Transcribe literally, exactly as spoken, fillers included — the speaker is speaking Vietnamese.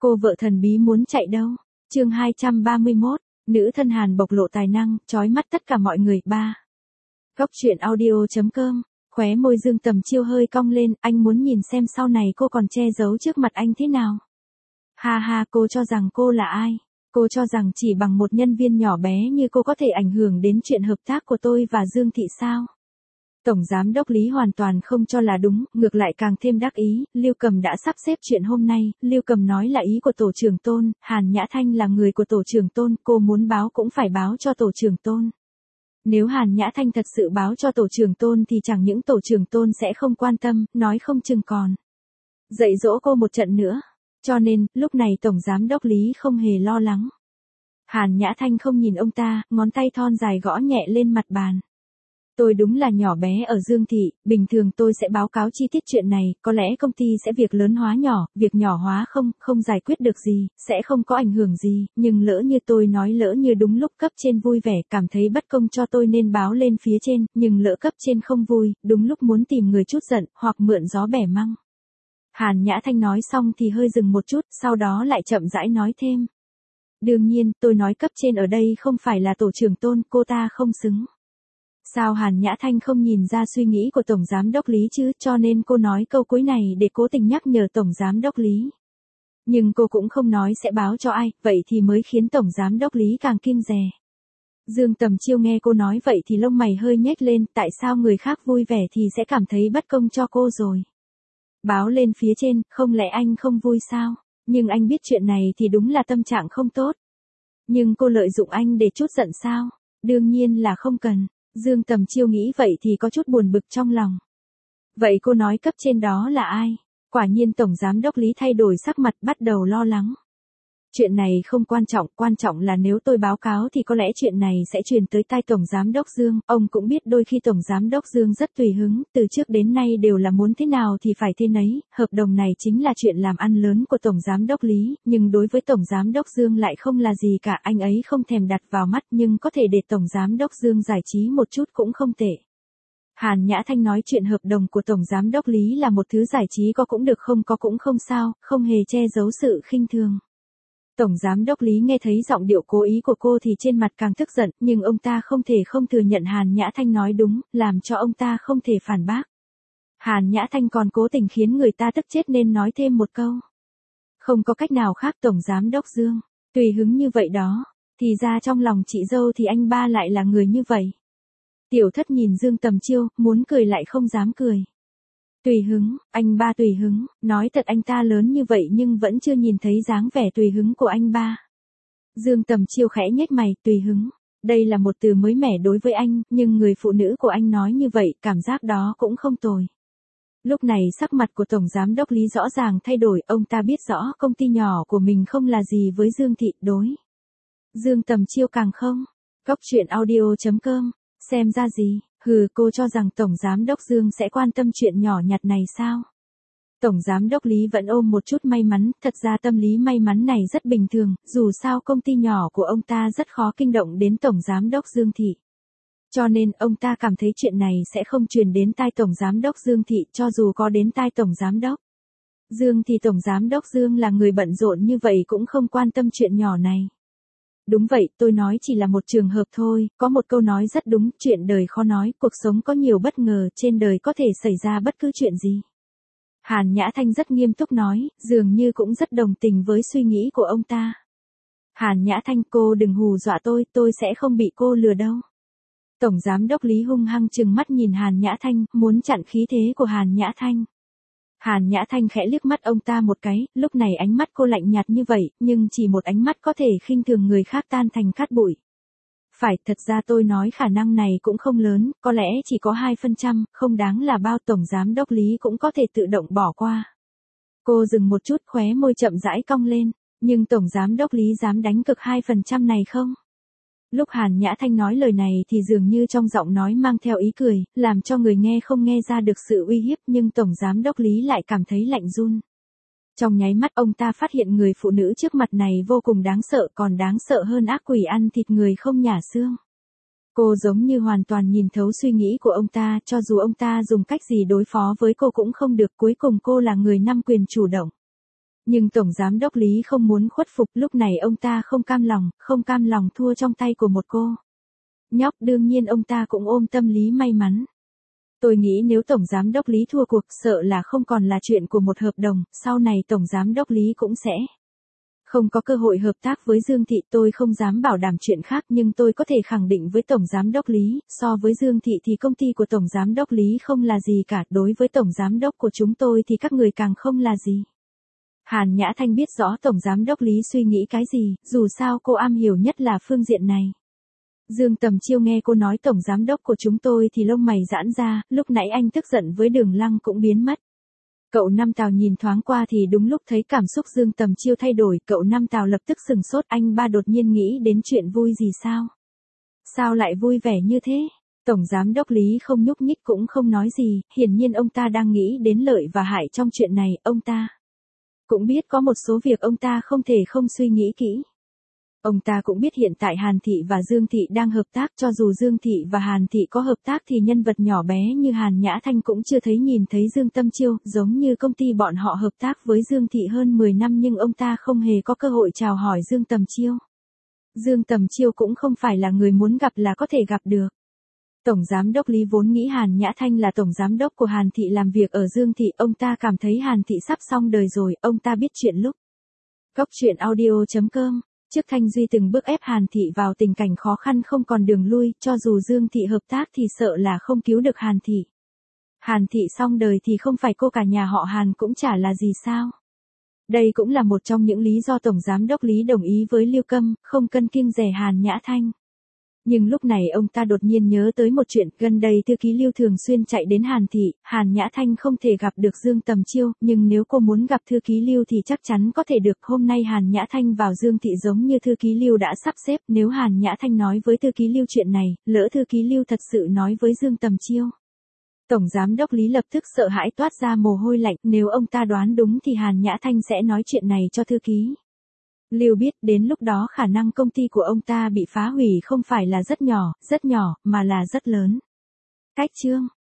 Cô vợ thần bí muốn chạy đâu? Chương hai trăm ba mươi mốt, nữ thân Hàn bộc lộ tài năng, chói mắt tất cả mọi người. Ba. Góc truyện audio chấm com. Khóe môi Dương Tầm Chiêu hơi cong lên, anh muốn nhìn xem sau này cô còn che giấu trước mặt anh thế nào. Ha ha, cô cho rằng cô là ai? Cô cho rằng chỉ bằng một nhân viên nhỏ bé như cô có thể ảnh hưởng đến chuyện hợp tác của tôi và Dương Thị sao? Tổng giám đốc Lý hoàn toàn không cho là đúng, ngược lại càng thêm đắc ý. Lưu Cầm đã sắp xếp chuyện hôm nay. Lưu Cầm nói là ý của tổ trưởng Tôn, Hàn Nhã Thanh là người của tổ trưởng Tôn, cô muốn báo cũng phải báo cho tổ trưởng Tôn. Nếu Hàn Nhã Thanh thật sự báo cho tổ trưởng Tôn thì chẳng những tổ trưởng Tôn sẽ không quan tâm, nói không chừng còn dạy dỗ cô một trận nữa. Cho nên, lúc này tổng giám đốc Lý không hề lo lắng. Hàn Nhã Thanh không nhìn ông ta, ngón tay thon dài gõ nhẹ lên mặt bàn. Tôi đúng là nhỏ bé ở Dương Thị, bình thường tôi sẽ báo cáo chi tiết chuyện này, có lẽ công ty sẽ việc lớn hóa nhỏ, việc nhỏ hóa không, không giải quyết được gì, sẽ không có ảnh hưởng gì, nhưng lỡ như tôi nói lỡ như đúng lúc cấp trên vui vẻ, cảm thấy bất công cho tôi nên báo lên phía trên, nhưng lỡ cấp trên không vui, đúng lúc muốn tìm người chút giận, hoặc mượn gió bẻ măng. Hàn Nhã Thanh nói xong thì hơi dừng một chút, sau đó lại chậm rãi nói thêm. Đương nhiên, tôi nói cấp trên ở đây không phải là tổ trưởng Tôn, cô ta không xứng. Sao Hàn Nhã Thanh không nhìn ra suy nghĩ của Tổng Giám đốc Lý chứ, cho nên cô nói câu cuối này để cố tình nhắc nhở Tổng Giám đốc Lý. Nhưng cô cũng không nói sẽ báo cho ai, vậy thì mới khiến Tổng Giám đốc Lý càng kiêng dè. Dương Tầm Chiêu nghe cô nói vậy thì lông mày hơi nhếch lên, tại sao người khác vui vẻ thì sẽ cảm thấy bất công cho cô rồi. Báo lên phía trên, không lẽ anh không vui sao? Nhưng anh biết chuyện này thì đúng là tâm trạng không tốt. Nhưng cô lợi dụng anh để chút giận sao? Đương nhiên là không cần. Dương Tầm Chiêu nghĩ vậy thì có chút buồn bực trong lòng. Vậy cô nói cấp trên đó là ai? Quả nhiên Tổng Giám đốc Lý thay đổi sắc mặt, bắt đầu lo lắng. Chuyện này không quan trọng, quan trọng là nếu tôi báo cáo thì có lẽ chuyện này sẽ truyền tới tai Tổng Giám đốc Dương. Ông cũng biết đôi khi Tổng Giám đốc Dương rất tùy hứng, từ trước đến nay đều là muốn thế nào thì phải thế nấy. Hợp đồng này chính là chuyện làm ăn lớn của Tổng Giám đốc Lý, nhưng đối với Tổng Giám đốc Dương lại không là gì cả, anh ấy không thèm đặt vào mắt, nhưng có thể để Tổng Giám đốc Dương giải trí một chút cũng không tệ. Hàn Nhã Thanh nói chuyện hợp đồng của Tổng Giám đốc Lý là một thứ giải trí có cũng được không có cũng không sao, không hề che giấu sự khinh thường. Tổng Giám đốc Lý nghe thấy giọng điệu cố ý của cô thì trên mặt càng tức giận, nhưng ông ta không thể không thừa nhận Hàn Nhã Thanh nói đúng, làm cho ông ta không thể phản bác. Hàn Nhã Thanh còn cố tình khiến người ta tức chết nên nói thêm một câu. Không có cách nào khác Tổng Giám đốc Dương, tùy hứng như vậy đó, thì ra trong lòng chị dâu thì anh ba lại là người như vậy. Tiểu Thất nhìn Dương Tầm Chiêu, muốn cười lại không dám cười. Tùy hứng, anh ba tùy hứng, nói thật anh ta lớn như vậy nhưng vẫn chưa nhìn thấy dáng vẻ tùy hứng của anh ba. Dương Tầm Chiêu khẽ nhếch mày, tùy hứng. Đây là một từ mới mẻ đối với anh, nhưng người phụ nữ của anh nói như vậy, cảm giác đó cũng không tồi. Lúc này sắc mặt của Tổng Giám đốc Lý rõ ràng thay đổi, ông ta biết rõ công ty nhỏ của mình không là gì với Dương Thị, đối. Dương Tầm Chiêu càng không. Góc truyện audio chấm com, xem ra gì? Hừ, cô cho rằng Tổng Giám đốc Dương sẽ quan tâm chuyện nhỏ nhặt này sao? Tổng Giám đốc Lý vẫn ôm một chút may mắn, thật ra tâm lý may mắn này rất bình thường, dù sao công ty nhỏ của ông ta rất khó kinh động đến Tổng Giám đốc Dương Thị. Cho nên ông ta cảm thấy chuyện này sẽ không truyền đến tai Tổng Giám đốc Dương Thị, cho dù có đến tai Tổng Giám đốc Dương thì Tổng Giám đốc Dương là người bận rộn như vậy cũng không quan tâm chuyện nhỏ này. Đúng vậy, tôi nói chỉ là một trường hợp thôi, có một câu nói rất đúng, chuyện đời khó nói, cuộc sống có nhiều bất ngờ, trên đời có thể xảy ra bất cứ chuyện gì. Hàn Nhã Thanh rất nghiêm túc nói, dường như cũng rất đồng tình với suy nghĩ của ông ta. Hàn Nhã Thanh, cô đừng hù dọa tôi, tôi sẽ không bị cô lừa đâu. Tổng Giám đốc Lý hung hăng trừng mắt nhìn Hàn Nhã Thanh, muốn chặn khí thế của Hàn Nhã Thanh. Hàn Nhã Thanh khẽ liếc mắt ông ta một cái, lúc này ánh mắt cô lạnh nhạt như vậy, nhưng chỉ một ánh mắt có thể khinh thường người khác tan thành cát bụi. Phải, thật ra tôi nói khả năng này cũng không lớn, có lẽ chỉ có hai phần trăm, không đáng là bao. Tổng Giám đốc Lý cũng có thể tự động bỏ qua. Cô dừng một chút, khóe môi chậm rãi cong lên, nhưng Tổng Giám đốc Lý dám đánh cực hai phần trăm này không? Lúc Hàn Nhã Thanh nói lời này thì dường như trong giọng nói mang theo ý cười, làm cho người nghe không nghe ra được sự uy hiếp, nhưng Tổng Giám đốc Lý lại cảm thấy lạnh run. Trong nháy mắt ông ta phát hiện người phụ nữ trước mặt này vô cùng đáng sợ, còn đáng sợ hơn ác quỷ ăn thịt người không nhả xương. Cô giống như hoàn toàn nhìn thấu suy nghĩ của ông ta, cho dù ông ta dùng cách gì đối phó với cô cũng không được, cuối cùng cô là người nắm quyền chủ động. Nhưng Tổng Giám đốc Lý không muốn khuất phục, lúc này ông ta không cam lòng, không cam lòng thua trong tay của một cô nhóc, đương nhiên ông ta cũng ôm tâm lý may mắn. Tôi nghĩ nếu Tổng Giám đốc Lý thua cuộc, sợ là không còn là chuyện của một hợp đồng, sau này Tổng Giám đốc Lý cũng sẽ không có cơ hội hợp tác với Dương Thị. Tôi không dám bảo đảm chuyện khác, nhưng tôi có thể khẳng định với Tổng Giám đốc Lý, so với Dương Thị thì công ty của Tổng Giám đốc Lý không là gì cả, đối với Tổng Giám đốc của chúng tôi thì các người càng không là gì. Hàn Nhã Thanh biết rõ Tổng Giám đốc Lý suy nghĩ cái gì, dù sao cô am hiểu nhất là phương diện này. Dương Tầm Chiêu nghe cô nói Tổng Giám đốc của chúng tôi thì lông mày giãn ra, lúc nãy anh tức giận với Đường Lăng cũng biến mất. Cậu Năm Tào nhìn thoáng qua thì đúng lúc thấy cảm xúc Dương Tầm Chiêu thay đổi, cậu Năm Tào lập tức sừng sốt, anh ba đột nhiên nghĩ đến chuyện vui gì sao? Sao lại vui vẻ như thế? Tổng Giám đốc Lý không nhúc nhích cũng không nói gì, hiển nhiên ông ta đang nghĩ đến lợi và hại trong chuyện này, ông ta cũng biết có một số việc ông ta không thể không suy nghĩ kỹ. Ông ta cũng biết hiện tại Hàn Thị và Dương Thị đang hợp tác, cho dù Dương Thị và Hàn Thị có hợp tác thì nhân vật nhỏ bé như Hàn Nhã Thanh cũng chưa thấy nhìn thấy Dương Tâm Chiêu, giống như công ty bọn họ hợp tác với Dương Thị hơn mười năm nhưng ông ta không hề có cơ hội chào hỏi Dương Tầm Chiêu. Dương Tầm Chiêu cũng không phải là người muốn gặp là có thể gặp được. Tổng Giám đốc Lý vốn nghĩ Hàn Nhã Thanh là Tổng Giám đốc của Hàn Thị làm việc ở Dương Thị, ông ta cảm thấy Hàn Thị sắp xong đời rồi, ông ta biết chuyện lúc. Góc truyện audio chấm com. Trước Thanh Duy từng bước ép Hàn Thị vào tình cảnh khó khăn không còn đường lui, cho dù Dương Thị hợp tác thì sợ là không cứu được Hàn Thị. Hàn Thị xong đời thì không phải cô cả nhà họ Hàn cũng chả là gì sao. Đây cũng là một trong những lý do Tổng Giám đốc Lý đồng ý với Lưu Câm, không cân kiêng dè Hàn Nhã Thanh. Nhưng lúc này ông ta đột nhiên nhớ tới một chuyện, gần đây thư ký Lưu thường xuyên chạy đến Hàn Thị, Hàn Nhã Thanh không thể gặp được Dương Tầm Chiêu, nhưng nếu cô muốn gặp thư ký Lưu thì chắc chắn có thể được. Hôm nay Hàn Nhã Thanh vào Dương Thị giống như thư ký Lưu đã sắp xếp, nếu Hàn Nhã Thanh nói với thư ký Lưu chuyện này, lỡ thư ký Lưu thật sự nói với Dương Tầm Chiêu. Tổng Giám đốc Lý lập tức sợ hãi toát ra mồ hôi lạnh, nếu ông ta đoán đúng thì Hàn Nhã Thanh sẽ nói chuyện này cho thư ký Lưu biết, đến lúc đó khả năng công ty của ông ta bị phá hủy không phải là rất nhỏ, rất nhỏ, mà là rất lớn. Cách chương